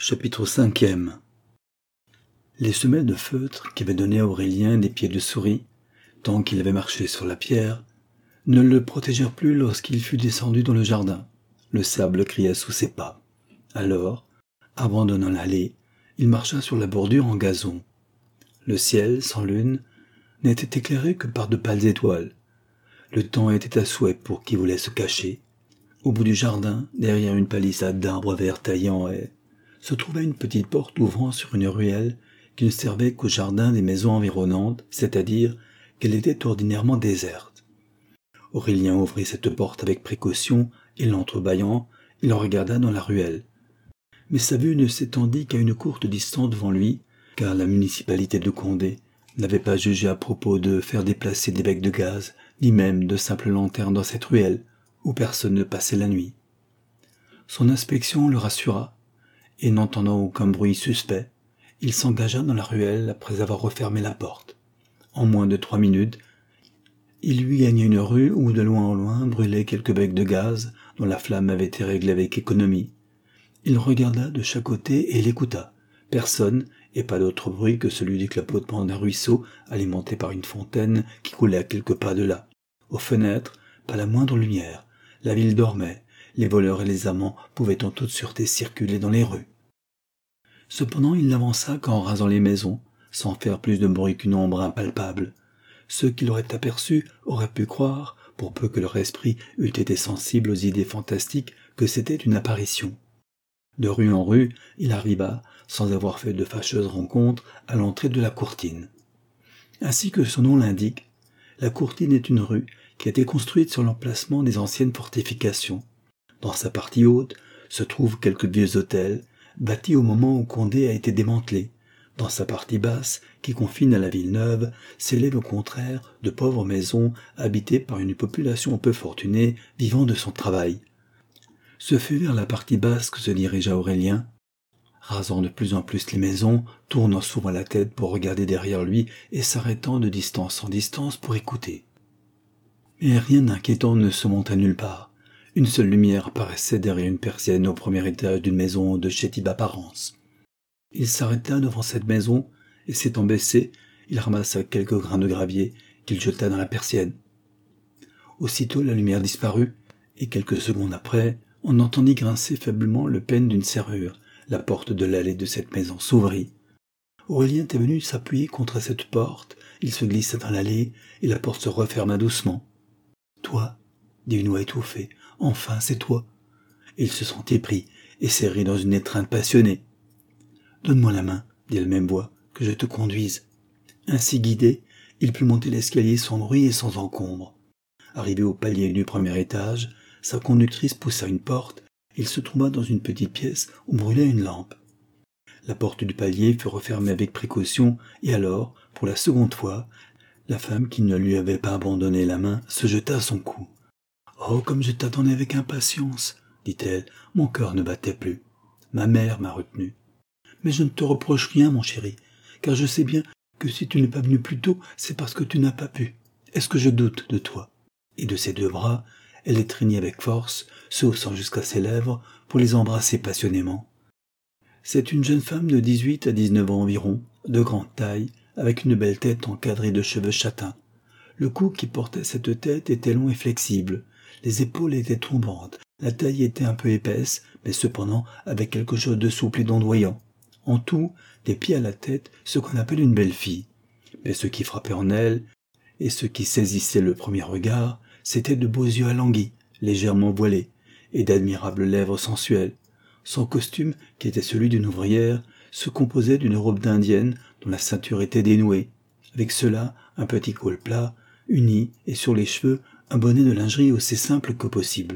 Chapitre 5e. Les semelles de feutre qui avaient donné à Aurélien des pieds de souris, tant qu'il avait marché sur la pierre, ne le protégèrent plus lorsqu'il fut descendu dans le jardin. Le sable cria sous ses pas. Alors, abandonnant l'allée, il marcha sur la bordure en gazon. Le ciel, sans lune, n'était éclairé que par de pâles étoiles. Le temps était à souhait pour qui voulait se cacher. Au bout du jardin, derrière une palissade d'arbres verts taillés en haie, se trouvait une petite porte ouvrant sur une ruelle qui ne servait qu'au jardin des maisons environnantes, c'est-à-dire qu'elle était ordinairement déserte. Aurélien ouvrit cette porte avec précaution et l'entrebâillant, il en regarda dans la ruelle. Mais sa vue ne s'étendit qu'à une courte distance devant lui, car la municipalité de Condé n'avait pas jugé à propos de faire déplacer des becs de gaz, ni même de simples lanternes dans cette ruelle, où personne ne passait la nuit. Son inspection le rassura, et n'entendant aucun bruit suspect, il s'engagea dans la ruelle après avoir refermé la porte. En moins de 3 minutes, il lui gagna une rue où de loin en loin brûlaient quelques becs de gaz dont la flamme avait été réglée avec économie. Il regarda de chaque côté et l'écouta. Personne, et pas d'autre bruit que celui du clapotement d'un ruisseau alimenté par une fontaine qui coulait à quelques pas de là. Aux fenêtres, pas la moindre lumière. La ville dormait. Les voleurs et les amants pouvaient en toute sûreté circuler dans les rues. Cependant, il n'avança qu'en rasant les maisons, sans faire plus de bruit qu'une ombre impalpable. Ceux qui l'auraient aperçu auraient pu croire, pour peu que leur esprit eût été sensible aux idées fantastiques, que c'était une apparition. De rue en rue, il arriva, sans avoir fait de fâcheuses rencontres, à l'entrée de la Courtine. Ainsi que son nom l'indique, la Courtine est une rue qui a été construite sur l'emplacement des anciennes fortifications. Dans sa partie haute se trouvent quelques vieux hôtels, bâtis au moment où Condé a été démantelé. Dans sa partie basse, qui confine à la ville neuve, s'élèvent au contraire de pauvres maisons habitées par une population peu fortunée vivant de son travail. Ce fut vers la partie basse que se dirigea Aurélien, rasant de plus en plus les maisons, tournant souvent la tête pour regarder derrière lui et s'arrêtant de distance en distance pour écouter. Mais rien d'inquiétant ne se monta nulle part. Une seule lumière apparaissait derrière une persienne au premier étage d'une maison de chétive apparence. Il s'arrêta devant cette maison, et s'étant baissé, il ramassa quelques grains de gravier qu'il jeta dans la persienne. Aussitôt la lumière disparut, et quelques secondes après, on entendit grincer faiblement le peigne d'une serrure. La porte de l'allée de cette maison s'ouvrit. Aurélien était venu s'appuyer contre cette porte, il se glissa dans l'allée, et la porte se referma doucement. « Toi » dit une voix étouffée. « Enfin, c'est toi !» Il se sentit pris et serré dans une étreinte passionnée. « Donne-moi la main, dit la même voix, que je te conduise. » Ainsi guidé, il put monter l'escalier sans bruit et sans encombre. Arrivé au palier du premier étage, sa conductrice poussa une porte, et il se trouva dans une petite pièce où brûlait une lampe. La porte du palier fut refermée avec précaution, et alors, pour la seconde fois, la femme qui ne lui avait pas abandonné la main se jeta à son cou. « Oh, comme je t'attendais avec impatience !» dit-elle. « Mon cœur ne battait plus. Ma mère m'a retenu. Mais je ne te reproche rien, mon chéri, car je sais bien que si tu n'es pas venu plus tôt, c'est parce que tu n'as pas pu. Est-ce que je doute de toi ?» Et de ses 2 bras, elle les traînait avec force, se haussant jusqu'à ses lèvres pour les embrasser passionnément. C'est une jeune femme de 18 à 19 ans environ, de grande taille, avec une belle tête encadrée de cheveux châtains. Le cou qui portait cette tête était long et flexible. Les épaules étaient tombantes, la taille était un peu épaisse, mais cependant avec quelque chose de souple et d'ondoyant. En tout, des pieds à la tête, ce qu'on appelle une belle fille. Mais ce qui frappait en elle, et ce qui saisissait le premier regard, c'étaient de beaux yeux alanguis, légèrement voilés, et d'admirables lèvres sensuelles. Son costume, qui était celui d'une ouvrière, se composait d'une robe d'indienne dont la ceinture était dénouée. Avec cela, un petit col plat, uni, et sur les cheveux, un bonnet de lingerie aussi simple que possible.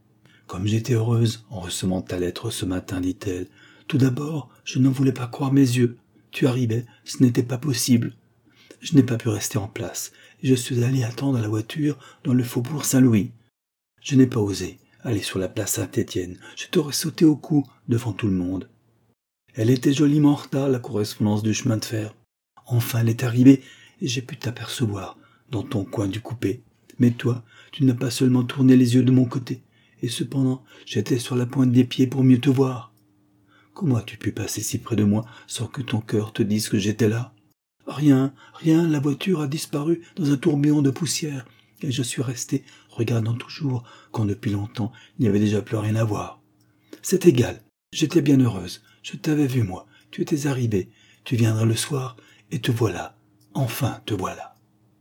« Comme j'étais heureuse en recevant ta lettre ce matin, dit-elle. Tout d'abord, je n'en voulais pas croire mes yeux. Tu arrivais, ce n'était pas possible. Je n'ai pas pu rester en place, et je suis allée attendre la voiture dans le faubourg Saint-Louis. Je n'ai pas osé aller sur la place Saint-Étienne, je t'aurais sauté au cou devant tout le monde. Elle était joliment en retard, la correspondance du chemin de fer. Enfin, elle est arrivée, et j'ai pu t'apercevoir dans ton coin du coupé. Mais toi, tu n'as pas seulement tourné les yeux de mon côté, et cependant, j'étais sur la pointe des pieds pour mieux te voir. Comment as-tu pu passer si près de moi sans que ton cœur te dise que j'étais là? Rien, la voiture a disparu dans un tourbillon de poussière, et je suis resté regardant toujours, quand depuis longtemps il n'y avait déjà plus rien à voir. C'est égal, j'étais bien heureuse, je t'avais vu moi, tu étais arrivé, tu viendras le soir, et te voilà, enfin te voilà.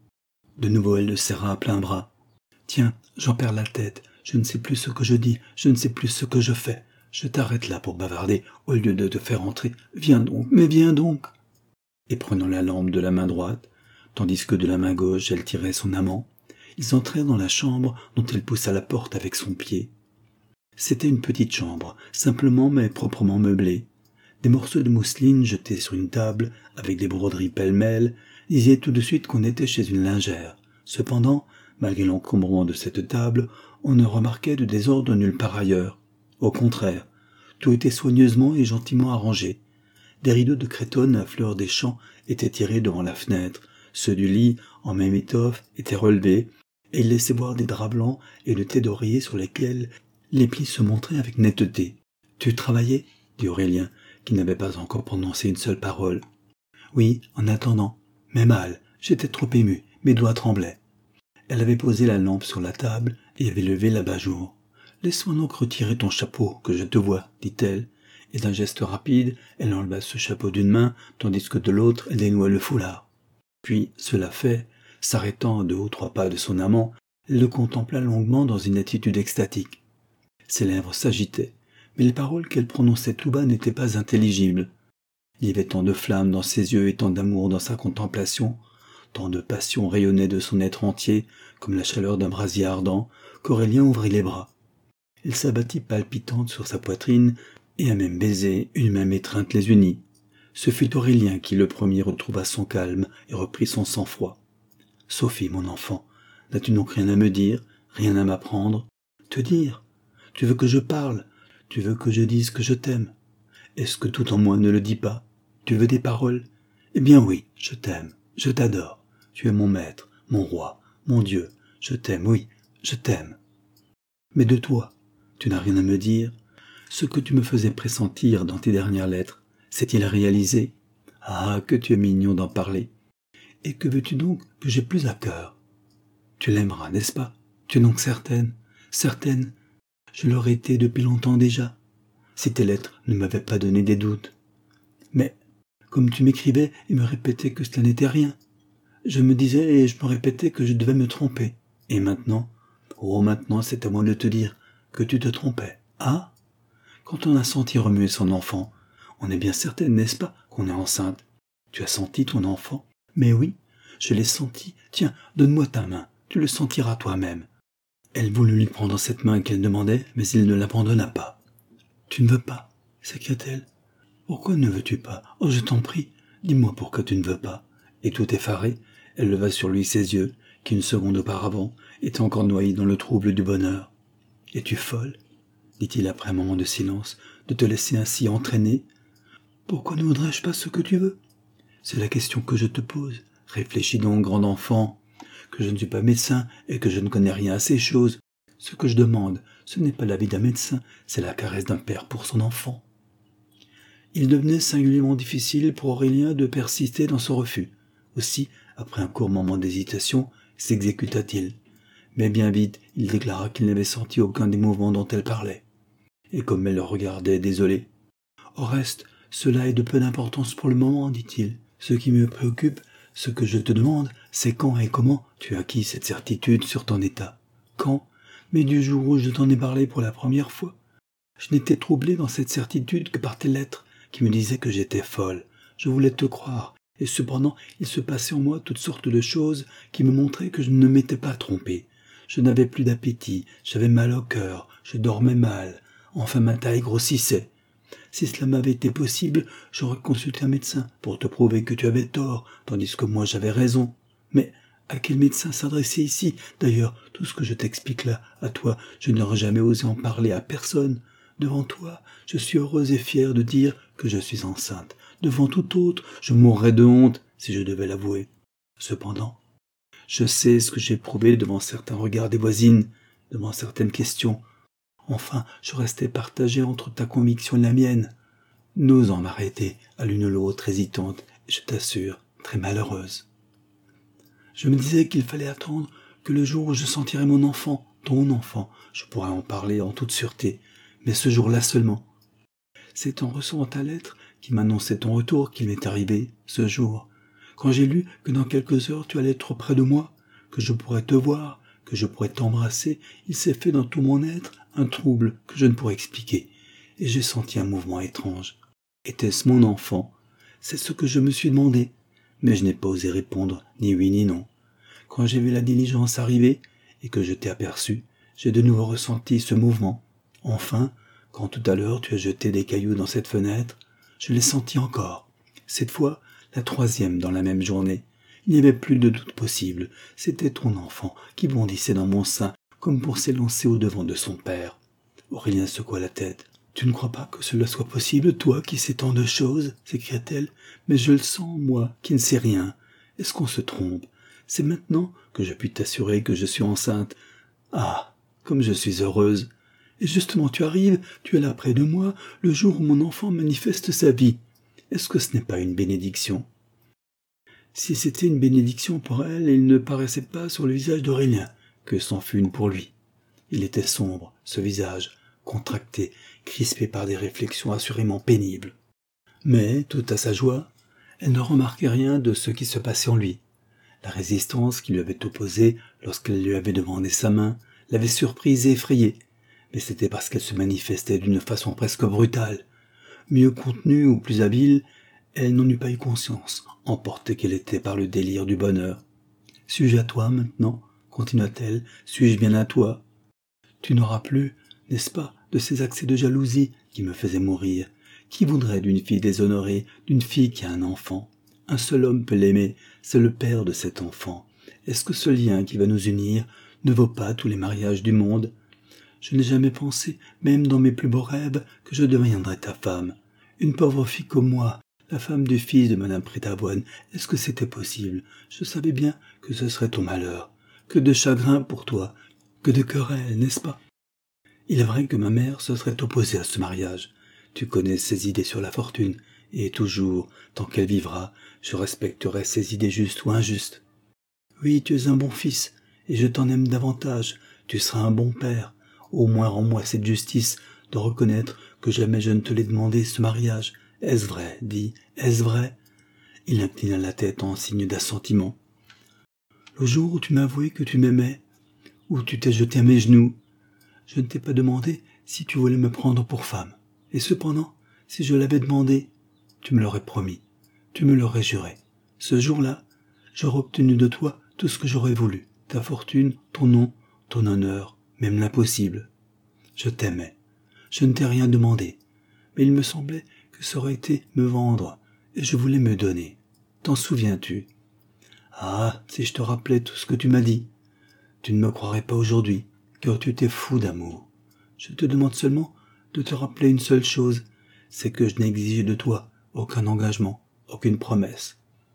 De nouveau elle le serra à plein bras. Tiens, j'en perds la tête, je ne sais plus ce que je dis, je ne sais plus ce que je fais. Je t'arrête là pour bavarder, au lieu de te faire entrer. Viens donc, mais viens donc. Et prenant la lampe de la main droite, tandis que de la main gauche elle tirait son amant, ils entrèrent dans la chambre dont elle poussa la porte avec son pied. C'était une petite chambre, simplement mais proprement meublée. Des morceaux de mousseline jetés sur une table, avec des broderies pêle-mêle, disaient tout de suite qu'on était chez une lingère. Cependant, malgré l'encombrement de cette table, on ne remarquait de désordre nulle part ailleurs. Au contraire, tout était soigneusement et gentiment arrangé. Des rideaux de crétonne à fleurs des champs étaient tirés devant la fenêtre, ceux du lit, en même étoffe, étaient relevés, et il laissait voir des draps blancs et de thé d'oreiller sur lesquels les plis se montraient avec netteté. « Tu travaillais » dit Aurélien, qui n'avait pas encore prononcé une seule parole. « Oui, en attendant. Mais mal, j'étais trop ému, mes doigts tremblaient. » Elle avait posé la lampe sur la table et avait levé l'abat-jour. « Laisse-moi donc retirer ton chapeau, que je te vois, dit-elle, et d'un geste rapide, elle enleva ce chapeau d'une main, tandis que de l'autre, elle dénouait le foulard. Puis, cela fait, s'arrêtant à 2 ou 3 pas de son amant, elle le contempla longuement dans une attitude extatique. Ses lèvres s'agitaient, mais les paroles qu'elle prononçait tout bas n'étaient pas intelligibles. Il y avait tant de flammes dans ses yeux et tant d'amour dans sa contemplation, tant de passion rayonnait de son être entier, comme la chaleur d'un brasier ardent, qu'Aurélien ouvrit les bras. Elle s'abattit palpitante sur sa poitrine, et un même baiser, une même étreinte les unit. Ce fut Aurélien qui le premier retrouva son calme et reprit son sang-froid. « Sophie, mon enfant, n'as-tu donc rien à me dire, rien à m'apprendre? Te dire? Tu veux que je parle? Tu veux que je dise que je t'aime? Est-ce que tout en moi ne le dit pas? Tu veux des paroles? Eh bien oui, je t'aime, je t'adore. Tu es mon maître, mon roi, mon Dieu. Je t'aime, oui, je t'aime. Mais de toi, tu n'as rien à me dire? Ce que tu me faisais pressentir dans tes dernières lettres, s'est-il réalisé? Ah, que tu es mignon d'en parler. Et que veux-tu donc que j'ai plus à cœur? Tu l'aimeras, n'est-ce pas? Tu es donc certaine? Certaine? Je l'aurais été depuis longtemps déjà, si tes lettres ne m'avaient pas donné des doutes. Mais, comme tu m'écrivais et me répétais que cela n'était rien, je me disais et je me répétais que je devais me tromper. Et maintenant, oh maintenant c'est à moi de te dire que tu te trompais. Ah? Quand on a senti remuer son enfant, on est bien certaine, n'est-ce pas, qu'on est enceinte? Tu as senti ton enfant? Mais oui, je l'ai senti. Tiens, donne-moi ta main, tu le sentiras toi-même. Elle voulut lui prendre cette main qu'elle demandait, mais il ne l'abandonna pas. Tu ne veux pas? S'écria-t-elle. Pourquoi ne veux-tu pas? Oh, je t'en prie, dis-moi pourquoi tu ne veux pas. Et tout effarée, elle leva sur lui ses yeux, qui une seconde auparavant étaient encore noyés dans le trouble du bonheur. Es-tu folle? Dit-il après un moment de silence, de te laisser ainsi entraîner? Pourquoi ne voudrais-je pas ce que tu veux? C'est la question que je te pose. Réfléchis donc, grand enfant, que je ne suis pas médecin et que je ne connais rien à ces choses. Ce que je demande, ce n'est pas l'avis d'un médecin, c'est la caresse d'un père pour son enfant. Il devenait singulièrement difficile pour Aurélien de persister dans son refus. Aussi, après un court moment d'hésitation, s'exécuta-t-il. Mais bien vite, il déclara qu'il n'avait senti aucun des mouvements dont elle parlait. Et comme elle le regardait désolé. « Au reste, cela est de peu d'importance pour le moment, dit-il. Ce qui me préoccupe, ce que je te demande, c'est quand et comment tu as acquis cette certitude sur ton état. Quand? Mais du jour où je t'en ai parlé pour la première fois. Je n'étais troublé dans cette certitude que par tes lettres, qui me disaient que j'étais folle. Je voulais te croire, et cependant il se passait en moi toutes sortes de choses qui me montraient que je ne m'étais pas trompé. Je n'avais plus d'appétit, j'avais mal au cœur, je dormais mal, enfin ma taille grossissait. Si cela m'avait été possible, j'aurais consulté un médecin pour te prouver que tu avais tort, tandis que moi j'avais raison. Mais à quel médecin s'adresser ici? D'ailleurs, tout ce que je t'explique là, à toi, je n'aurais jamais osé en parler à personne. Devant toi, je suis heureuse et fière de dire que je suis enceinte. Devant tout autre, je mourrais de honte si je devais l'avouer. Cependant, je sais ce que j'ai éprouvé devant certains regards des voisines, devant certaines questions. Enfin, je restais partagé entre ta conviction et la mienne. n'osant m'arrêter à l'une ou l'autre hésitante, et je t'assure, très malheureuse. Je me disais qu'il fallait attendre que le jour où je sentirais mon enfant, ton enfant, je pourrais en parler en toute sûreté, mais ce jour-là seulement. C'est en recevant ta lettre qui m'annonçait ton retour qu'il m'est arrivé, ce jour. Quand j'ai lu que dans quelques heures tu allais être près de moi, que je pourrais te voir, que je pourrais t'embrasser, il s'est fait dans tout mon être un trouble que je ne pourrais expliquer, et j'ai senti un mouvement étrange. Était-ce mon enfant? C'est ce que je me suis demandé, mais je n'ai pas osé répondre ni oui ni non. Quand j'ai vu la diligence arriver et que je t'ai aperçu, j'ai de nouveau ressenti ce mouvement. Enfin, quand tout à l'heure tu as jeté des cailloux dans cette fenêtre, je l'ai senti encore. Cette fois, la troisième dans la même journée. Il n'y avait plus de doute possible. C'était ton enfant qui bondissait dans mon sein comme pour s'élancer au-devant de son père. Aurélien secoua la tête. « Tu ne crois pas que cela soit possible, toi qui sais tant de choses ?» s'écria-t-elle. « Mais je le sens, moi, qui ne sais rien. Est-ce qu'on se trompe? C'est maintenant que je puis t'assurer que je suis enceinte. Ah, comme je suis heureuse! Et justement tu arrives, tu es là près de moi, le jour où mon enfant manifeste sa vie. Est-ce que ce n'est pas une bénédiction ?» Si c'était une bénédiction pour elle, il ne paraissait pas sur le visage d'Aurélien que c'en fût une pour lui. Il était sombre, ce visage, contracté, crispé par des réflexions assurément pénibles. Mais, tout à sa joie, elle ne remarquait rien de ce qui se passait en lui. La résistance qui lui avait opposée lorsqu'elle lui avait demandé sa main l'avait surprise et effrayée, mais c'était parce qu'elle se manifestait d'une façon presque brutale. Mieux contenue ou plus habile, elle n'en eut pas eu conscience, emportée qu'elle était par le délire du bonheur. « Suis-je à toi maintenant ?» continua-t-elle. « Suis-je bien à toi ? Tu n'auras plus, n'est-ce pas, de ces accès de jalousie qui me faisaient mourir. Qui voudrait d'une fille déshonorée, d'une fille qui a un enfant? Un seul homme peut l'aimer, c'est le père de cet enfant. Est-ce que ce lien qui va nous unir ne vaut pas tous les mariages du monde? Je n'ai jamais pensé, même dans mes plus beaux rêves, que je deviendrais ta femme. Une pauvre fille comme moi, la femme du fils de Madame Prétavoine, est-ce que c'était possible? Je savais bien que ce serait ton malheur. Que de chagrin pour toi, que de querelles, n'est-ce pas? Il est vrai que ma mère se serait opposée à ce mariage. Tu connais ses idées sur la fortune, et toujours, tant qu'elle vivra, je respecterai ses idées justes ou injustes. Oui, tu es un bon fils, et je t'en aime davantage. Tu seras un bon père. Au moins rends-moi cette justice de reconnaître que jamais je ne te l'ai demandé, ce mariage. Est-ce vrai, dis, est-ce vrai? Il inclina la tête en signe d'assentiment. Le jour où tu m'as avoué que tu m'aimais, où tu t'es jeté à mes genoux, je ne t'ai pas demandé si tu voulais me prendre pour femme. Et cependant, si je l'avais demandé, tu me l'aurais promis, tu me l'aurais juré. Ce jour-là, j'aurais obtenu de toi tout ce que j'aurais voulu, ta fortune, ton nom, ton honneur, même l'impossible. Je t'aimais, je ne t'ai rien demandé, mais il me semblait que ça aurait été me vendre, et je voulais me donner. T'en souviens-tu? Ah, si je te rappelais tout ce que tu m'as dit, tu ne me croirais pas aujourd'hui, car tu t'es fou d'amour. Je te demande seulement de te rappeler une seule chose, c'est que je n'ai exigé de toi aucun engagement, aucune promesse.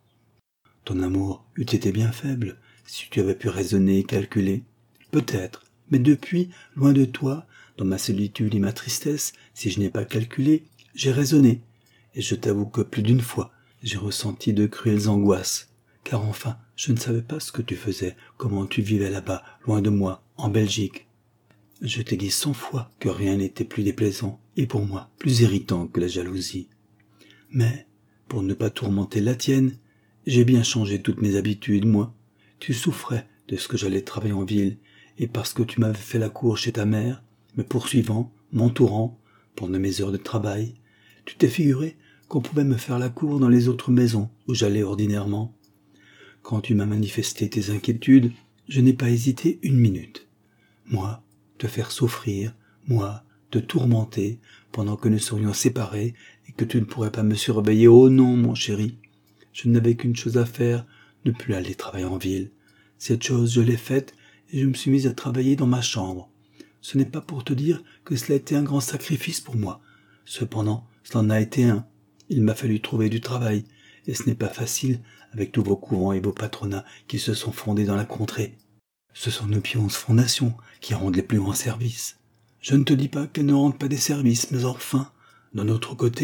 Ton amour eût été bien faible si tu avais pu raisonner et calculer. Peut-être, mais depuis, loin de toi, dans ma solitude et ma tristesse, si je n'ai pas calculé, j'ai raisonné, et je t'avoue que plus d'une fois, j'ai ressenti de cruelles angoisses, car enfin, je ne savais pas ce que tu faisais, comment tu vivais là-bas, loin de moi, en Belgique. Je t'ai dit 100 fois que rien n'était plus déplaisant, et pour moi, plus irritant que la jalousie. Mais, pour ne pas tourmenter la tienne, j'ai bien changé toutes mes habitudes, moi. Tu souffrais de ce que j'allais travailler en ville, et parce que tu m'avais fait la cour chez ta mère, me poursuivant, m'entourant, pendant mes heures de travail, tu t'es figuré qu'on pouvait me faire la cour dans les autres maisons où j'allais ordinairement. Quand tu m'as manifesté tes inquiétudes, je n'ai pas hésité une minute. Moi, te faire souffrir, moi, te tourmenter, pendant que nous serions séparés et que tu ne pourrais pas me surveiller. Oh non, mon chéri, je n'avais qu'une chose à faire, ne plus aller travailler en ville. Cette chose, je l'ai faite et je me suis mise à travailler dans ma chambre. Ce n'est pas pour te dire que cela a été un grand sacrifice pour moi. Cependant, cela en a été un. Il m'a fallu trouver du travail, et ce n'est pas facile avec tous vos couvents et vos patronats qui se sont fondés dans la contrée. Ce sont nos pionces fondations qui rendent les plus grands services. Je ne te dis pas qu'elles ne rendent pas des services, mais enfin, d'un autre côté,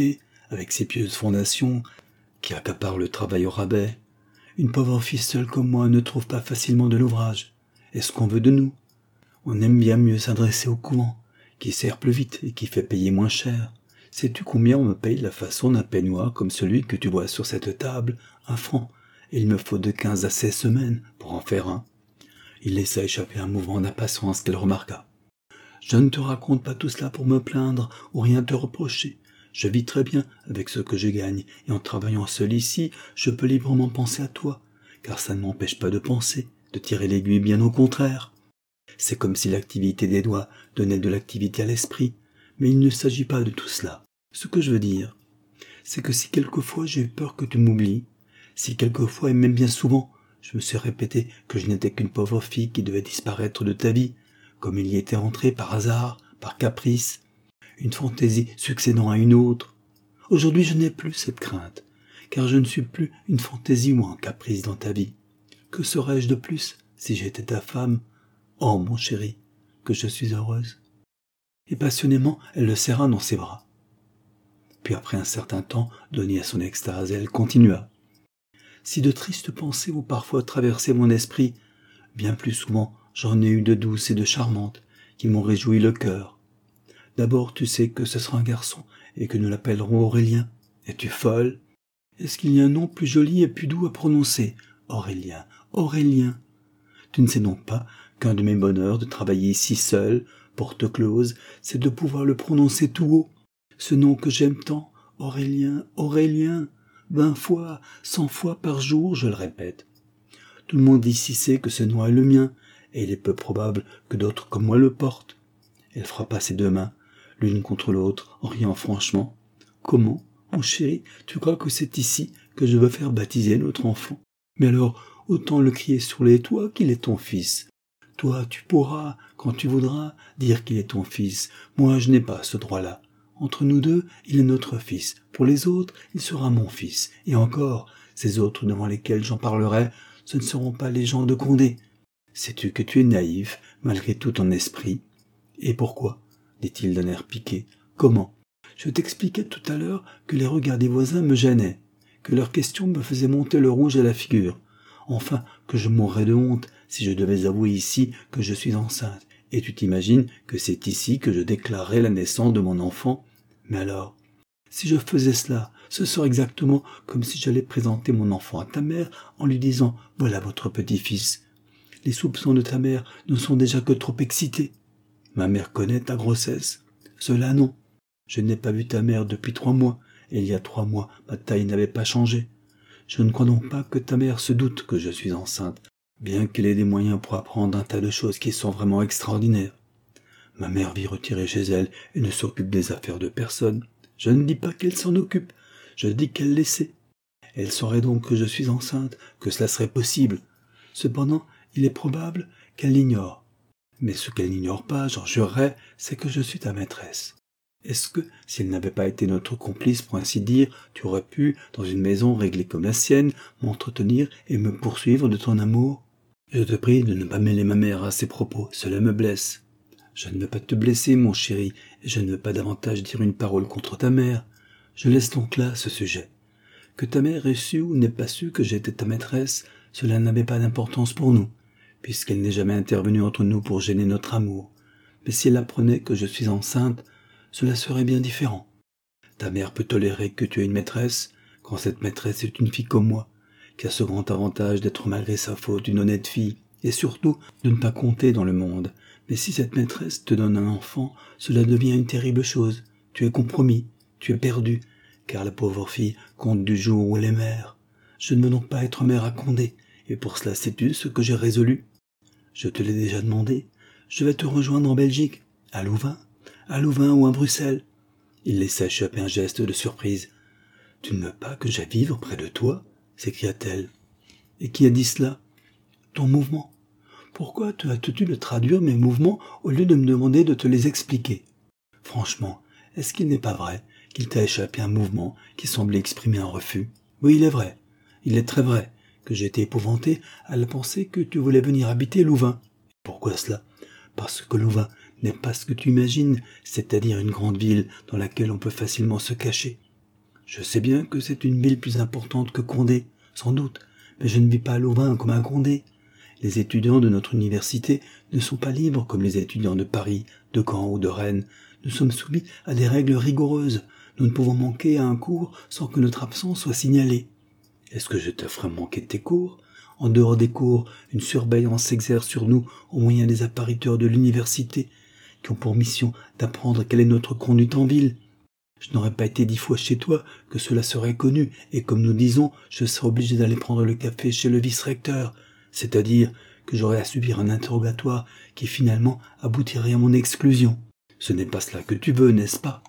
avec ses pieuses fondations, qui accapare le travail au rabais. Une pauvre fille seule comme moi ne trouve pas facilement de l'ouvrage. Est-ce qu'on veut de nous? On aime bien mieux s'adresser au couvent, qui sert plus vite et qui fait payer moins cher. Sais-tu combien on me paye la façon d'un peignoir comme celui que tu vois sur cette table? 1 franc, et il me faut de 15 à 16 semaines pour en faire un. Il laissa échapper un mouvement d'impatience qu'elle remarqua. Je ne te raconte pas tout cela pour me plaindre ou rien te reprocher. Je vis très bien avec ce que je gagne, et en travaillant seul ici, je peux librement penser à toi, car ça ne m'empêche pas de penser, de tirer l'aiguille, bien au contraire. C'est comme si l'activité des doigts donnait de l'activité à l'esprit, mais il ne s'agit pas de tout cela. Ce que je veux dire, c'est que si quelquefois j'ai eu peur que tu m'oublies, si quelquefois et même bien souvent, je me suis répété que je n'étais qu'une pauvre fille qui devait disparaître de ta vie, comme il y était entré par hasard, par caprice, une fantaisie succédant à une autre. Aujourd'hui je n'ai plus cette crainte, car je ne suis plus une fantaisie ou un caprice dans ta vie. Que serais-je de plus si j'étais ta femme? Oh, mon chéri, que je suis heureuse. Et passionnément, elle le serra dans ses bras. Puis après un certain temps, donnée à son extase, elle continua. Si de tristes pensées ont parfois traversé mon esprit, bien plus souvent j'en ai eu de douces et de charmantes, qui m'ont réjoui le cœur. D'abord, tu sais que ce sera un garçon, et que nous l'appellerons Aurélien. Es-tu folle? Est-ce qu'il y a un nom plus joli et plus doux à prononcer? Aurélien, Aurélien. Tu ne sais donc pas qu'un de mes bonheurs de travailler ici seul, porte close, c'est de pouvoir le prononcer tout haut. Ce nom que j'aime tant, Aurélien, Aurélien, 20 fois, 100 fois par jour, je le répète. Tout le monde ici sait que ce nom est le mien, et il est peu probable que d'autres comme moi le portent. Elle frappa ses 2 mains, l'une contre l'autre, en riant franchement. Comment, mon chéri, tu crois que c'est ici que je veux faire baptiser notre enfant? Mais alors, autant le crier sur les toits qu'il est ton fils. Toi, tu pourras, quand tu voudras, dire qu'il est ton fils. Moi, je n'ai pas ce droit-là. Entre nous deux, il est notre fils. Pour les autres, il sera mon fils. Et encore, ces autres devant lesquels j'en parlerai, ce ne seront pas les gens de Condé. Sais-tu que tu es naïf, malgré tout ton esprit? Et pourquoi? Dit-il d'un air piqué. Comment? Je t'expliquais tout à l'heure que les regards des voisins me gênaient, que leurs questions me faisaient monter le rouge à la figure. Enfin, que je mourrais de honte si je devais avouer ici que je suis enceinte. Et tu t'imagines que c'est ici que je déclarerai la naissance de mon enfant? Mais alors, si je faisais cela, ce serait exactement comme si j'allais présenter mon enfant à ta mère en lui disant « Voilà votre petit-fils ». Les soupçons de ta mère ne sont déjà que trop excités. Ma mère connaît ta grossesse. Cela non. Je n'ai pas vu ta mère depuis 3 mois, et il y a 3 mois, ma taille n'avait pas changé. Je ne crois donc pas que ta mère se doute que je suis enceinte, bien qu'elle ait des moyens pour apprendre un tas de choses qui sont vraiment extraordinaires. Ma mère vit retirer chez elle et ne s'occupe des affaires de personne. Je ne dis pas qu'elle s'en occupe, je dis qu'elle les sait. Elle saurait donc que je suis enceinte, que cela serait possible. Cependant, il est probable qu'elle l'ignore. Mais ce qu'elle n'ignore pas, j'en jurerais, c'est que je suis ta maîtresse. Est-ce que, si elle n'avait pas été notre complice, pour ainsi dire, tu aurais pu, dans une maison réglée comme la sienne, m'entretenir et me poursuivre de ton amour? Je te prie de ne pas mêler ma mère à ces propos, cela me blesse. Je ne veux pas te blesser, mon chéri, et je ne veux pas davantage dire une parole contre ta mère. Je laisse donc là ce sujet. Que ta mère ait su ou n'ait pas su que j'étais ta maîtresse, cela n'avait pas d'importance pour nous, puisqu'elle n'est jamais intervenue entre nous pour gêner notre amour. Mais si elle apprenait que je suis enceinte, cela serait bien différent. Ta mère peut tolérer que tu aies une maîtresse, quand cette maîtresse est une fille comme moi, qui a ce grand avantage d'être malgré sa faute une honnête fille, et surtout de ne pas compter dans le monde. Mais si cette maîtresse te donne un enfant, cela devient une terrible chose. Tu es compromis, tu es perdu, car la pauvre fille compte du jour où elle est mère. Je ne veux donc pas être mère à Condé, et pour cela sais-tu ce que j'ai résolu? Je te l'ai déjà demandé. Je vais te rejoindre en Belgique, à Louvain ou à Bruxelles. Il laissa échapper un geste de surprise. Tu ne veux pas que j'aille vivre près de toi? S'écria-t-elle. Et qui a dit cela? Ton mouvement. Pourquoi te hâtes-tu de traduire mes mouvements au lieu de me demander de te les expliquer? Franchement, est-ce qu'il n'est pas vrai qu'il t'a échappé un mouvement qui semblait exprimer un refus? Oui, il est vrai. Il est très vrai que j'ai été épouvanté à la pensée que tu voulais venir habiter Louvain. Pourquoi cela? Parce que Louvain n'est pas ce que tu imagines, c'est-à-dire une grande ville dans laquelle on peut facilement se cacher. Je sais bien que c'est une ville plus importante que Condé, sans doute, mais je ne vis pas à Louvain comme à Condé. Les étudiants de notre université ne sont pas libres comme les étudiants de Paris, de Caen ou de Rennes. Nous sommes soumis à des règles rigoureuses. Nous ne pouvons manquer à un cours sans que notre absence soit signalée. Est-ce que je te ferai manquer tes cours? En dehors des cours, une surveillance s'exerce sur nous au moyen des appariteurs de l'université, qui ont pour mission d'apprendre quelle est notre conduite en ville. Je n'aurais pas été 10 fois chez toi que cela serait connu, et comme nous disons, je serais obligé d'aller prendre le café chez le vice-recteur, c'est-à-dire que j'aurais à subir un interrogatoire qui finalement aboutirait à mon exclusion. Ce n'est pas cela que tu veux, n'est-ce pas?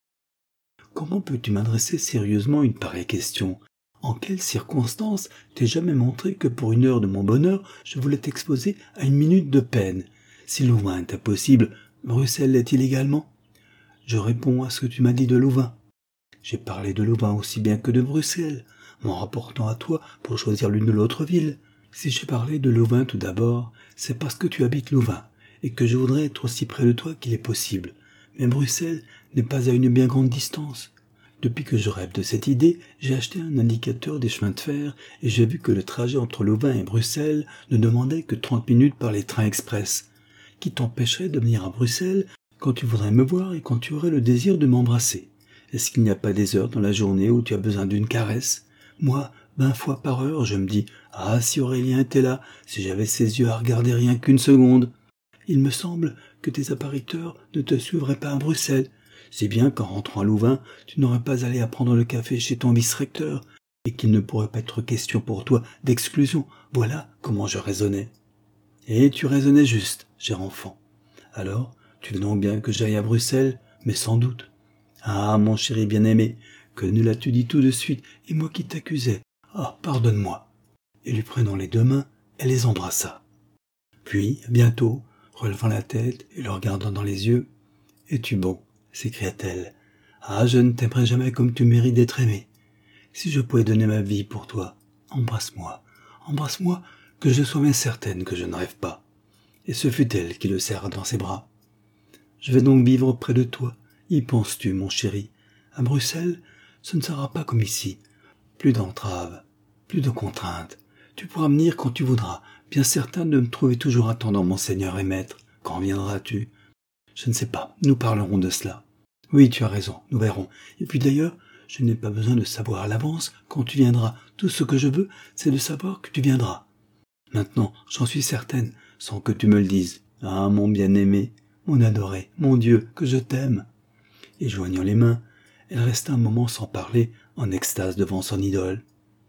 Comment peux-tu m'adresser sérieusement une pareille question? En quelles circonstances t'ai jamais montré que pour 1 heure de mon bonheur, je voulais t'exposer à 1 minute de peine? Si Louvain est impossible, Bruxelles l'est-il également? Je réponds à ce que tu m'as dit de Louvain. J'ai parlé de Louvain aussi bien que de Bruxelles, m'en rapportant à toi pour choisir l'une ou l'autre ville. Si j'ai parlé de Louvain tout d'abord, c'est parce que tu habites Louvain, et que je voudrais être aussi près de toi qu'il est possible. Mais Bruxelles n'est pas à une bien grande distance. Depuis que je rêve de cette idée, j'ai acheté un indicateur des chemins de fer, et j'ai vu que le trajet entre Louvain et Bruxelles ne demandait que 30 minutes par les trains express. Qui t'empêcherait de venir à Bruxelles quand tu voudrais me voir et quand tu aurais le désir de m'embrasser? Est-ce qu'il n'y a pas des heures dans la journée où tu as besoin d'une caresse? Moi, 20 fois par heure, je me dis « Ah, si Aurélien était là, si j'avais ses yeux à regarder rien qu'1 seconde !» Il me semble que tes appariteurs ne te suivraient pas à Bruxelles, si bien qu'en rentrant à Louvain, tu n'aurais pas allé à prendre le café chez ton vice-recteur, et qu'il ne pourrait pas être question pour toi d'exclusion. Voilà comment je raisonnais. Et tu raisonnais juste, cher enfant. Alors, tu veux donc bien que j'aille à Bruxelles, mais sans doute. Ah, mon chéri bien-aimé, que ne l'as-tu dit tout de suite, et moi qui t'accusais. Ah, pardonne-moi. Et lui prenant les 2 mains, elle les embrassa. Puis, bientôt, relevant la tête et le regardant dans les yeux, « Es-tu bon ?» s'écria-t-elle. « Ah, je ne t'aimerai jamais comme tu mérites d'être aimé. Si je pouvais donner ma vie pour toi, embrasse-moi, embrasse-moi, que je sois bien certaine que je ne rêve pas. » Et ce fut elle qui le serra dans ses bras. « Je vais donc vivre près de toi. Y penses-tu, mon chéri? À Bruxelles, ce ne sera pas comme ici. Plus d'entraves, plus de contraintes. Tu pourras venir quand tu voudras, bien certain de me trouver toujours attendant mon Seigneur et Maître. Quand viendras-tu? Je ne sais pas, nous parlerons de cela. Oui, tu as raison, nous verrons. Et puis d'ailleurs, je n'ai pas besoin de savoir à l'avance quand tu viendras. Tout ce que je veux, c'est de savoir que tu viendras. Maintenant, j'en suis certaine, sans que tu me le dises. Ah, mon bien-aimé, mon adoré, mon Dieu, que je t'aime. Et joignant les mains, elle resta un moment sans parler, en extase devant son idole.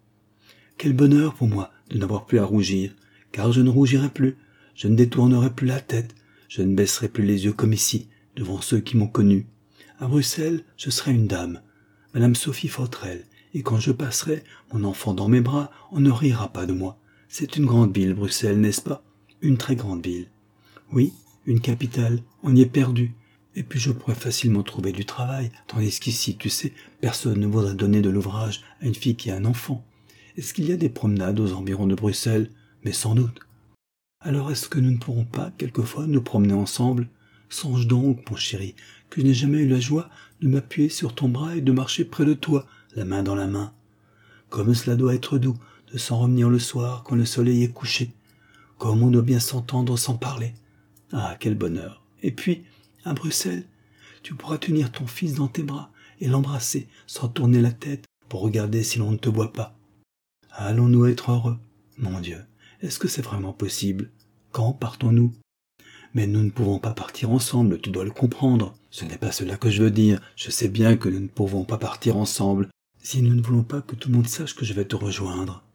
Quel bonheur pour moi de n'avoir plus à rougir, car je ne rougirai plus, je ne détournerai plus la tête, je ne baisserai plus les yeux comme ici, devant ceux qui m'ont connu. À Bruxelles, je serai une dame, Madame Sophie Fautrel, et quand je passerai, mon enfant dans mes bras, on ne rira pas de moi. C'est une grande ville, Bruxelles, n'est-ce pas? Une très grande ville. Oui, une capitale, on y est perdu. Et puis je pourrais facilement trouver du travail, tandis qu'ici, tu sais, personne ne voudrait donner de l'ouvrage à une fille qui a un enfant. Est-ce qu'il y a des promenades aux environs de Bruxelles? Mais sans doute. Alors est-ce que nous ne pourrons pas, quelquefois, nous promener ensemble? Songe donc, mon chéri, que je n'ai jamais eu la joie de m'appuyer sur ton bras et de marcher près de toi, la main dans la main. Comme cela doit être doux de s'en revenir le soir quand le soleil est couché. Comme on doit bien s'entendre sans parler. Ah, quel bonheur! Et puis, à Bruxelles, tu pourras tenir ton fils dans tes bras et l'embrasser sans tourner la tête pour regarder si l'on ne te voit pas. Allons-nous être heureux? Mon Dieu, est-ce que c'est vraiment possible? Quand partons-nous? Mais nous ne pouvons pas partir ensemble, tu dois le comprendre. Ce n'est pas cela que je veux dire. Je sais bien que nous ne pouvons pas partir ensemble si nous ne voulons pas que tout le monde sache que je vais te rejoindre.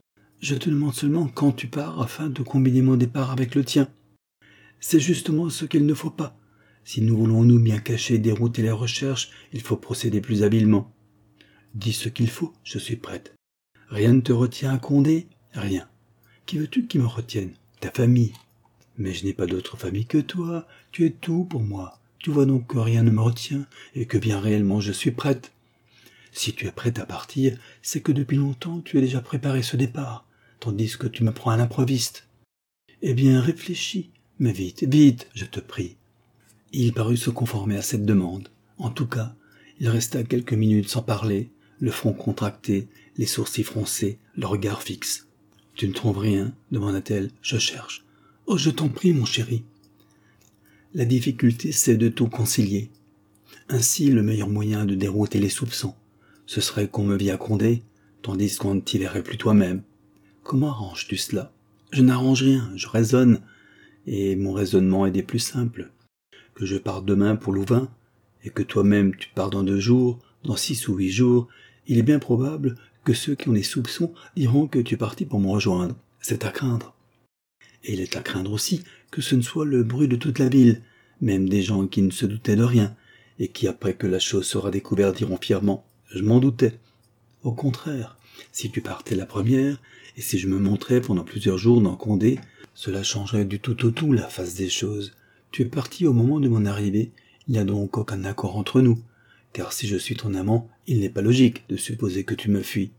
Je te demande seulement quand tu pars afin de combiner mon départ avec le tien. C'est justement ce qu'il ne faut pas. Si nous voulons nous bien cacher, dérouter les recherches, il faut procéder plus habilement. Dis ce qu'il faut, je suis prête. Rien ne te retient à Condé? Rien. Qui veux-tu qui me retienne? Ta famille. Mais je n'ai pas d'autre famille que toi. Tu es tout pour moi. Tu vois donc que rien ne me retient et que bien réellement je suis prête. Si tu es prête à partir, c'est que depuis longtemps tu as déjà préparé ce départ, tandis que tu me prends à l'improviste. Eh bien, réfléchis, mais vite, vite, je te prie. Il parut se conformer à cette demande. En tout cas, il resta quelques minutes sans parler, le front contracté, les sourcils froncés, le regard fixe. « Tu ne trouves rien ?» demanda-t-elle. « Je cherche. »« Oh, je t'en prie, mon chéri. » La difficulté, c'est de tout concilier. Ainsi, le meilleur moyen de dérouter les soupçons, ce serait qu'on me vît à Condé, tandis qu'on ne t'y verrait plus toi-même. Comment arranges-tu cela ? Je n'arrange rien, je raisonne, et mon raisonnement est des plus simples. Que je parte demain pour Louvain, et que toi-même tu pars dans 2 jours, dans 6 ou 8 jours, il est bien probable que ceux qui ont des soupçons diront que tu es parti pour me rejoindre. C'est à craindre. Et il est à craindre aussi que ce ne soit le bruit de toute la ville, même des gens qui ne se doutaient de rien, et qui, après que la chose sera découverte, diront fièrement « Je m'en doutais ». Au contraire, si tu partais la première, et si je me montrais pendant plusieurs jours dans Condé, cela changerait du tout au tout la face des choses. Tu es parti au moment de mon arrivée, il n'y a donc aucun accord entre nous, car si je suis ton amant, il n'est pas logique de supposer que tu me fuis.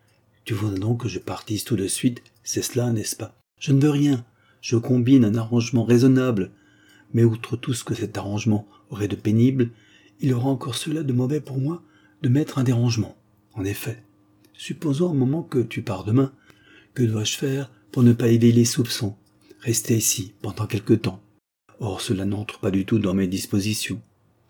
Tu voudrais donc que je partisse tout de suite, c'est cela, n'est-ce pas ? Je ne veux rien, je combine un arrangement raisonnable, mais outre tout ce que cet arrangement aurait de pénible, il aura encore cela de mauvais pour moi, de mettre un dérangement. En effet, supposons un moment que tu pars demain, que dois-je faire pour ne pas éveiller les soupçons ? Rester ici pendant quelque temps. Or cela n'entre pas du tout dans mes dispositions.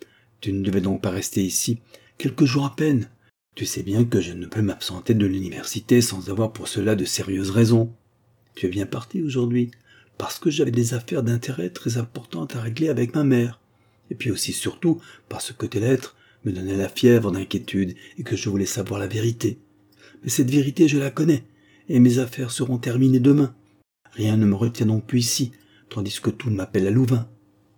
Tu ne devais donc pas rester ici quelques jours à peine. Tu sais bien que je ne peux m'absenter de l'université sans avoir pour cela de sérieuses raisons. Tu es bien parti aujourd'hui, parce que j'avais des affaires d'intérêt très importantes à régler avec ma mère, et puis aussi surtout parce que tes lettres me donnaient la fièvre d'inquiétude et que je voulais savoir la vérité. Mais cette vérité, je la connais, et mes affaires seront terminées demain. Rien ne me retient donc plus ici, tandis que tout m'appelle à Louvain.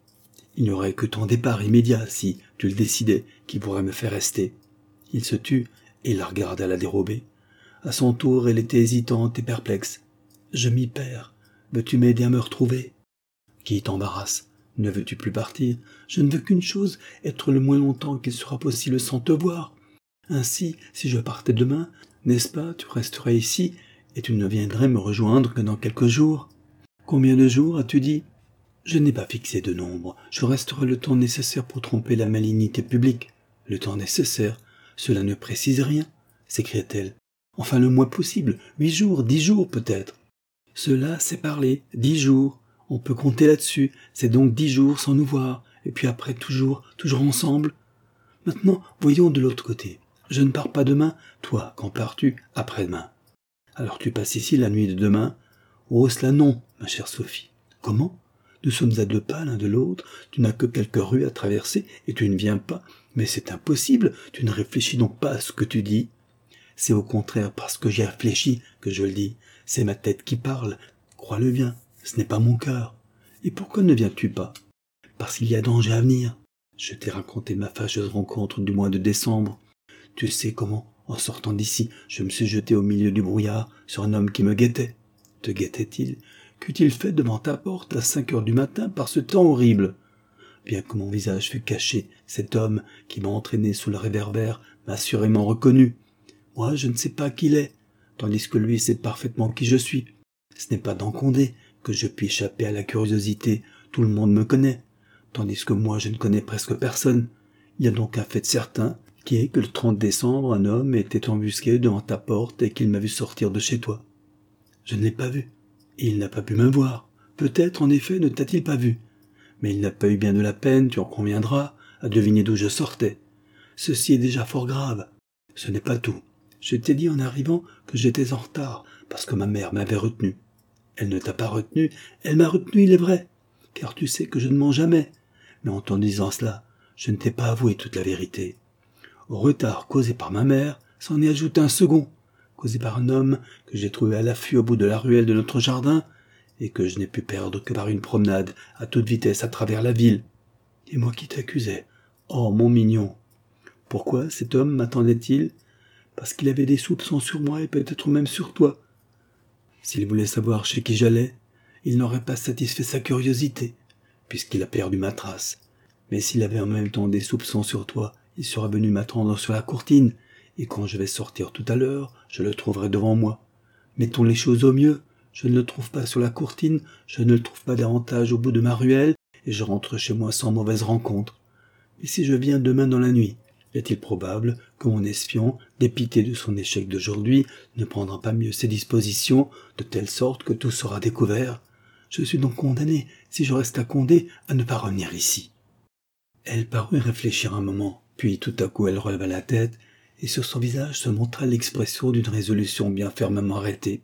Il n'y aurait que ton départ immédiat, si tu le décidais, qui pourrait me faire rester. Il se tut et la regarda la dérobée. À son tour, elle était hésitante et perplexe. « Je m'y perds. Veux-tu m'aider à me retrouver ?»« Qui t'embarrasse ? Ne veux-tu plus partir ? Je ne veux qu'une chose, être le moins longtemps qu'il sera possible sans te voir. Ainsi, si je partais demain, n'est-ce pas, tu resterais ici, et tu ne viendrais me rejoindre que dans quelques jours. Combien de jours as-tu dit ? Je n'ai pas fixé de nombre. Je resterai le temps nécessaire pour tromper la malignité publique. Le temps nécessaire, cela ne précise rien, s'écria-t-elle. Enfin le moins possible, 8 jours, 10 jours peut-être. Cela, c'est parler, 10 jours. On peut compter là-dessus. C'est donc 10 jours sans nous voir. Et puis après, toujours ensemble. Maintenant, voyons de l'autre côté. Je ne pars pas demain. Toi, quand pars-tu ? Après-demain. Alors tu passes ici la nuit de demain ? Oh, cela non, ma chère Sophie. Comment ? Nous sommes à 2 pas l'un de l'autre. Tu n'as que quelques rues à traverser et tu ne viens pas. Mais c'est impossible. Tu ne réfléchis donc pas à ce que tu dis. C'est au contraire parce que j'y réfléchis que je le dis. C'est ma tête qui parle. Crois-le bien. Ce n'est pas mon cœur. Et pourquoi ne viens-tu pas ? Parce qu'il y a danger à venir. Je t'ai raconté ma fâcheuse rencontre du mois de décembre. Tu sais comment, en sortant d'ici, je me suis jeté au milieu du brouillard sur un homme qui me guettait. Te guettait-il ? Qu'eût-il fait devant ta porte à 5 heures du matin par ce temps horrible ? Bien que mon visage fût caché, cet homme qui m'a entraîné sous le réverbère m'a assurément reconnu. Moi, je ne sais pas qui il est, tandis que lui sait parfaitement qui je suis. Ce n'est pas dans Condé que je puis échapper à la curiosité. Tout le monde me connaît, tandis que moi, je ne connais presque personne. Il y a donc un fait certain, qui est que le 30 décembre, un homme était embusqué devant ta porte et qu'il m'a vu sortir de chez toi. Je ne l'ai pas vu, et il n'a pas pu me voir. Peut-être, en effet, ne t'a-t-il pas vu. Mais il n'a pas eu bien de la peine, tu en conviendras, à deviner d'où je sortais. Ceci est déjà fort grave. Ce n'est pas tout. Je t'ai dit en arrivant que j'étais en retard, parce que ma mère m'avait retenu. Elle ne t'a pas retenu, elle m'a retenu, il est vrai, car tu sais que je ne mens jamais. Mais en t'en disant cela, je ne t'ai pas avoué toute la vérité. Au retard causé par ma mère, s'en est ajouté un second, causé par un homme que j'ai trouvé à l'affût au bout de la ruelle de notre jardin, et que je n'ai pu perdre que par une promenade à toute vitesse à travers la ville. Et moi qui t'accusais. Oh, mon mignon. Pourquoi cet homme m'attendait-il ? Parce qu'il avait des soupçons sur moi et peut-être même sur toi. S'il voulait savoir chez qui j'allais, il n'aurait pas satisfait sa curiosité, puisqu'il a perdu ma trace. Mais s'il avait en même temps des soupçons sur toi, il serait venu m'attendre sur la courtine, et quand je vais sortir tout à l'heure, je le trouverai devant moi. Mettons les choses au mieux. Je ne le trouve pas sur la courtine, je ne le trouve pas davantage au bout de ma ruelle, et je rentre chez moi sans mauvaise rencontre. Mais si je viens demain dans la nuit, Est-il probable que mon espion, dépité de son échec d'aujourd'hui, ne prendra pas mieux ses dispositions, de telle sorte que tout sera découvert? Je suis donc condamné, si je reste à Condé, à ne pas revenir ici. » Elle parut réfléchir un moment, puis tout à coup elle releva la tête, et sur son visage se montra l'expression d'une résolution bien fermement arrêtée.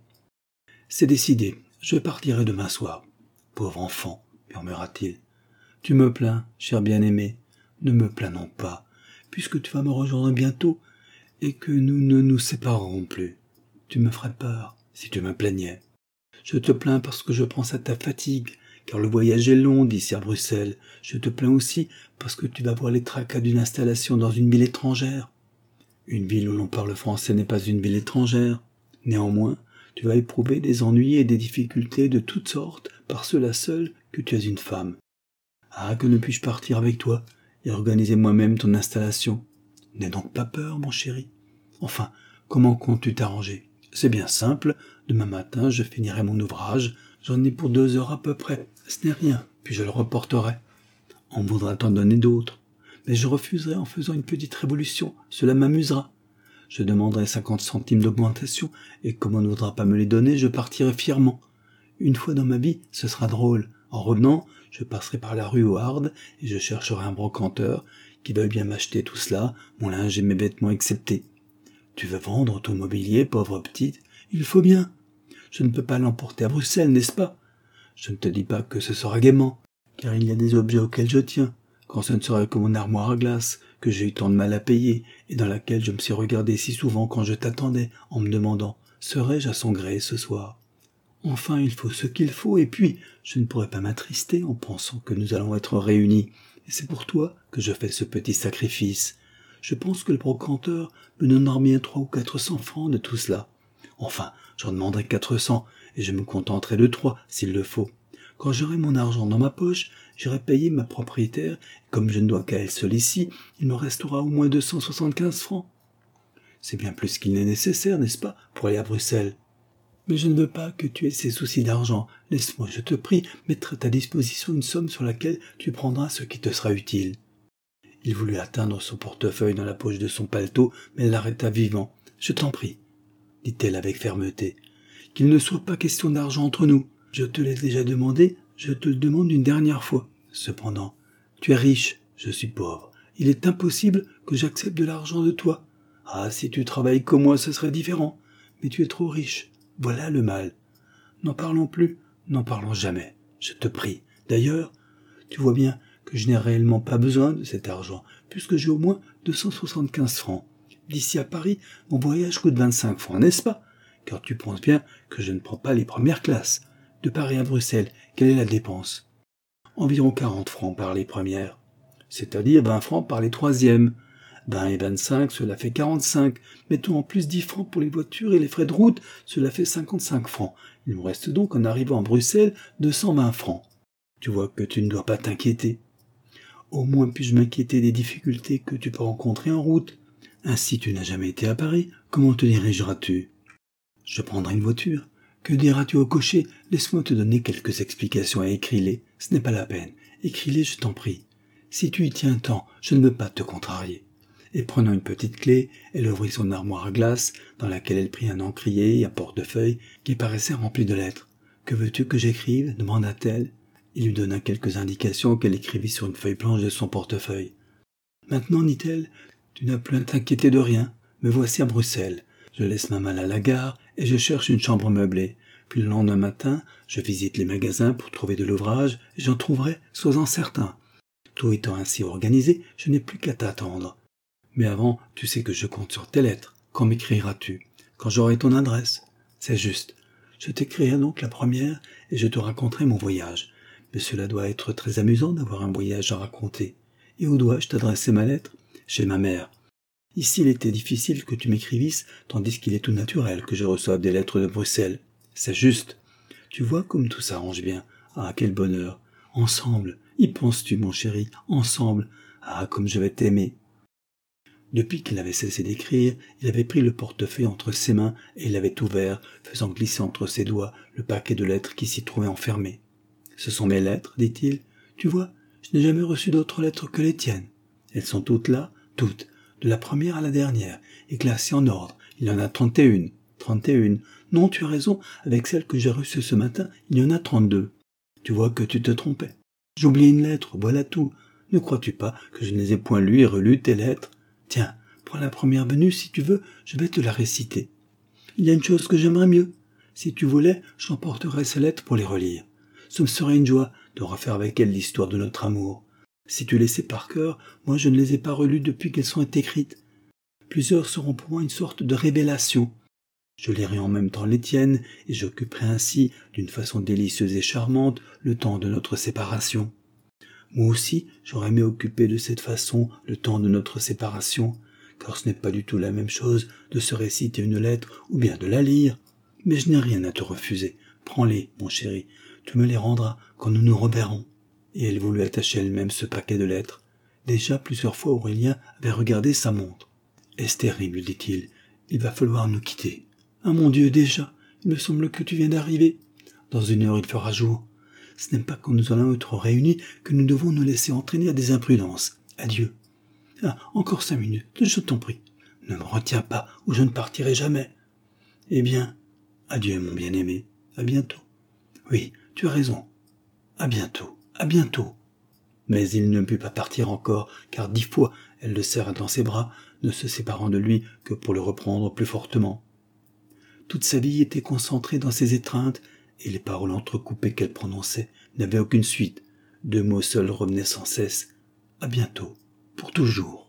« C'est décidé, je partirai demain soir. »« Pauvre enfant, » murmura-t-il. « Tu me plains, cher bien-aimé. Ne me plains donc pas, puisque tu vas me rejoindre bientôt, et que nous ne nous séparerons plus. Tu me ferais peur, si tu me plaignais. Je te plains parce que je pense à ta fatigue, car le voyage est long d'ici à Bruxelles. Je te plains aussi parce que tu vas voir les tracas d'une installation dans une ville étrangère. Une ville où l'on parle français n'est pas une ville étrangère. Néanmoins, tu vas éprouver des ennuis et des difficultés de toutes sortes par cela seul que tu es une femme. Ah, que ne puis-je partir avec toi et organiser moi-même ton installation? N'aie donc pas peur, mon chéri. Enfin, comment comptes-tu t'arranger? C'est bien simple, demain matin je finirai mon ouvrage, j'en ai pour 2 heures à peu près, ce n'est rien, puis je le reporterai. On voudra t'en donner d'autres, mais je refuserai en faisant une petite révolution, cela m'amusera. Je demanderai 50 centimes d'augmentation, et comme on ne voudra pas me les donner, je partirai fièrement. Une fois dans ma vie, ce sera drôle. En revenant, je passerai par la rue aux Hardes, et je chercherai un brocanteur qui veuille bien m'acheter tout cela, mon linge et mes vêtements exceptés. Tu veux vendre ton mobilier, pauvre petite? Il faut bien. Je ne peux pas l'emporter à Bruxelles, n'est-ce pas? Je ne te dis pas que ce sera gaiement, car il y a des objets auxquels je tiens, quand ce ne serait que mon armoire à glace, que j'ai eu tant de mal à payer, et dans laquelle je me suis regardé si souvent quand je t'attendais, en me demandant, serais-je à son gré ce soir? Enfin, il faut ce qu'il faut, et puis, je ne pourrais pas m'attrister en pensant que nous allons être réunis, et c'est pour toi que je fais ce petit sacrifice. Je pense que le brocanteur me donnera bien 300 ou 400 francs de tout cela. Enfin, j'en demanderai 400, et je me contenterai de 3, s'il le faut. Quand j'aurai mon argent dans ma poche, j'irai payer ma propriétaire, et comme je ne dois qu'à elle seule ici, il me restera au moins 275 francs. C'est bien plus qu'il n'est nécessaire, n'est-ce pas, pour aller à Bruxelles? Mais je ne veux pas que tu aies ces soucis d'argent. Laisse-moi, je te prie, mettre à ta disposition une somme sur laquelle tu prendras ce qui te sera utile. Il voulut atteindre son portefeuille dans la poche de son paletot, mais elle l'arrêta vivement. « Je t'en prie, » dit-elle avec fermeté, « qu'il ne soit pas question d'argent entre nous. Je te l'ai déjà demandé, je te le demande une dernière fois. Cependant, tu es riche, je suis pauvre. Il est impossible que j'accepte de l'argent de toi. Ah, si tu travailles comme moi, ce serait différent. Mais tu es trop riche. Voilà le mal. N'en parlons plus, n'en parlons jamais. Je te prie. D'ailleurs, tu vois bien que je n'ai réellement pas besoin de cet argent, puisque j'ai au moins 275 francs. D'ici à Paris, mon voyage coûte 25 francs, n'est-ce pas? Car tu penses bien que je ne prends pas les premières classes. De Paris à Bruxelles, quelle est la dépense? Environ 40 francs par les premières, c'est-à-dire 20 francs par les troisièmes. 20 et 25, cela fait 45. Mettons en plus 10 francs pour les voitures et les frais de route, cela fait 55 francs. Il me reste donc, en arrivant à Bruxelles, 220 francs. Tu vois que tu ne dois pas t'inquiéter. Au moins puis-je m'inquiéter des difficultés que tu peux rencontrer en route. Ainsi tu n'as jamais été à Paris, comment te dirigeras-tu? Je prendrai une voiture. Que diras-tu au cocher? Laisse-moi te donner quelques explications et écris-les. Ce n'est pas la peine. Écris-les, je t'en prie. Si tu y tiens tant, je ne veux pas te contrarier. Et prenant une petite clé, elle ouvrit son armoire à glace, dans laquelle elle prit un encrier et un portefeuille qui paraissait rempli de lettres. « Que veux-tu que j'écrive » demanda-t-elle. Il lui donna quelques indications qu'elle écrivit sur une feuille blanche de son portefeuille. « Maintenant, dit-elle, tu n'as plus à t'inquiéter de rien. Me voici à Bruxelles. Je laisse ma malle à la gare et je cherche une chambre meublée. Puis le lendemain matin, je visite les magasins pour trouver de l'ouvrage et j'en trouverai, sois-en certain. Tout étant ainsi organisé, je n'ai plus qu'à t'attendre. Mais avant, tu sais que je compte sur tes lettres. Quand m'écriras-tu? Quand j'aurai ton adresse? C'est juste. Je t'écrirai donc la première et je te raconterai mon voyage. Mais cela doit être très amusant d'avoir un voyage à raconter. Et où dois-je t'adresser ma lettre? Chez ma mère. Ici, il était difficile que tu m'écrivisses, tandis qu'il est tout naturel que je reçoive des lettres de Bruxelles. C'est juste. Tu vois comme tout s'arrange bien. Ah, quel bonheur. Ensemble. Y penses-tu, mon chéri? Ensemble. Ah, comme je vais t'aimer. Depuis qu'il avait cessé d'écrire, il avait pris le portefeuille entre ses mains et il l'avait ouvert, faisant glisser entre ses doigts le paquet de lettres qui s'y trouvait enfermé. « Ce sont mes lettres, dit-il. Tu vois, je n'ai jamais reçu d'autres lettres que les tiennes. Elles sont toutes là, toutes. de la première à la dernière, et classées en ordre. Il y en a 31. 31. Non, tu as raison, avec celle que j'ai reçue ce matin, il y en a 32. Tu vois que tu te trompais. J'ai oublié une lettre, voilà tout. Ne crois-tu pas que je ne les ai point lues et relues, tes lettres? Tiens, prends la première venue, si tu veux, je vais te la réciter. Il y a une chose que j'aimerais mieux. Si tu voulais, j'emporterais ces lettres pour les relire. Ce me serait une joie de refaire avec elles l'histoire de notre amour. Si tu les sais par cœur, moi je ne les ai pas relues depuis qu'elles sont écrites. Plusieurs seront pour moi une sorte de révélation. Je lirai en même temps les tiennes, et j'occuperai ainsi, d'une façon délicieuse et charmante, le temps de notre séparation. Moi aussi, j'aurais aimé occuper de cette façon le temps de notre séparation, car ce n'est pas du tout la même chose de se réciter une lettre ou bien de la lire. Mais je n'ai rien à te refuser. Prends-les, mon chéri, tu me les rendras quand nous nous reverrons. Et elle voulut attacher elle-même ce paquet de lettres. Déjà plusieurs fois Aurélien avait regardé sa montre. « Est-ce terrible, dit-il, il va falloir nous quitter. Ah mon Dieu, déjà, il me semble que tu viens d'arriver. Dans 1 heure il fera jour. Ce n'est pas quand nous allons être réunis que nous devons nous laisser entraîner à des imprudences. Adieu. Ah, encore 5 minutes, je t'en prie. Ne me retiens pas, ou je ne partirai jamais. Eh bien, adieu mon bien-aimé, à bientôt. Oui, tu as raison. À bientôt, à bientôt. Mais il ne put pas partir encore, car 10 fois elle le serra dans ses bras, ne se séparant de lui que pour le reprendre plus fortement. Toute sa vie était concentrée dans ses étreintes, et les paroles entrecoupées qu'elle prononçait n'avaient aucune suite. 2 mots seuls revenaient sans cesse. À bientôt, pour toujours.